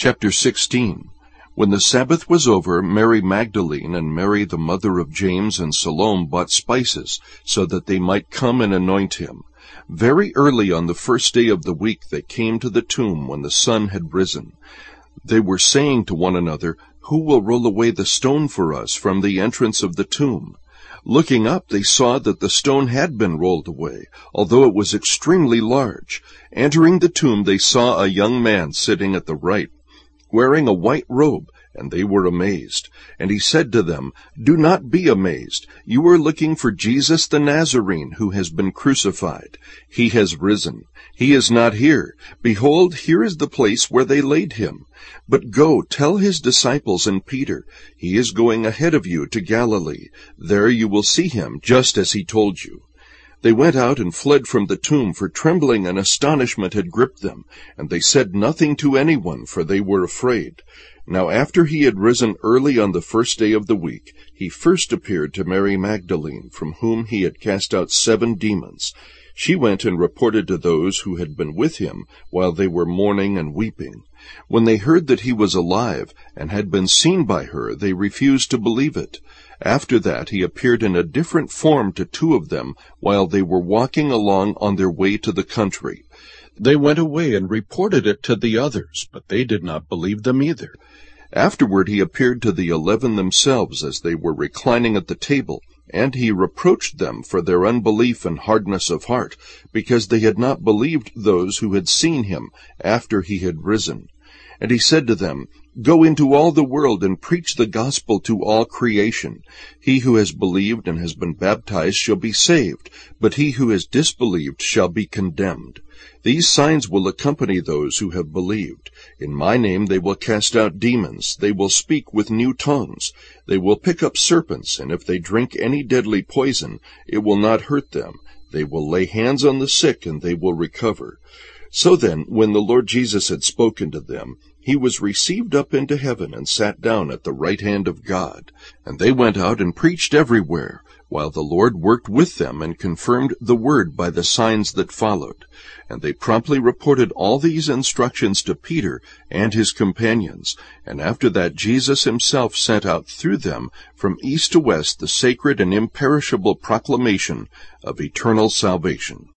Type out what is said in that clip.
Chapter 16. When the Sabbath was over, Mary Magdalene and Mary the mother of James and Salome bought spices, so that they might come and anoint him. Very early on the first day of the week they came to the tomb when the sun had risen. They were saying to one another, "Who will roll away the stone for us from the entrance of the tomb?" Looking up, they saw that the stone had been rolled away, although it was extremely large. Entering the tomb, they saw a young man sitting at the right, wearing a white robe, and they were amazed. And he said to them, "Do not be amazed. You are looking for Jesus the Nazarene, who has been crucified. He has risen. He is not here. Behold, here is the place where they laid him. But go, tell his disciples and Peter, he is going ahead of you to Galilee. There you will see him, just as he told you." They went out and fled from the tomb, for trembling and astonishment had gripped them, and they said nothing to anyone, for they were afraid. Now after he had risen early on the first day of the week, he first appeared to Mary Magdalene, from whom he had cast out 7 demons. She went and reported to those who had been with him while they were mourning and weeping. When they heard that he was alive and had been seen by her, they refused to believe it. After that he appeared in a different form to 2 of them while they were walking along on their way to the country. They went away and reported it to the others, but they did not believe them either. Afterward he appeared to the 11 themselves as they were reclining at the table, and he reproached them for their unbelief and hardness of heart, because they had not believed those who had seen him after he had risen. And he said to them, "Go into all the world and preach the gospel to all creation. He who has believed and has been baptized shall be saved, but he who has disbelieved shall be condemned. These signs will accompany those who have believed. In my name they will cast out demons. They will speak with new tongues. They will pick up serpents, and if they drink any deadly poison, it will not hurt them. They will lay hands on the sick, and they will recover." So then, when the Lord Jesus had spoken to them, he was received up into heaven and sat down at the right hand of God. And they went out and preached everywhere, while the Lord worked with them and confirmed the word by the signs that followed. And they promptly reported all these instructions to Peter and his companions. And after that Jesus himself sent out through them from east to west the sacred and imperishable proclamation of eternal salvation.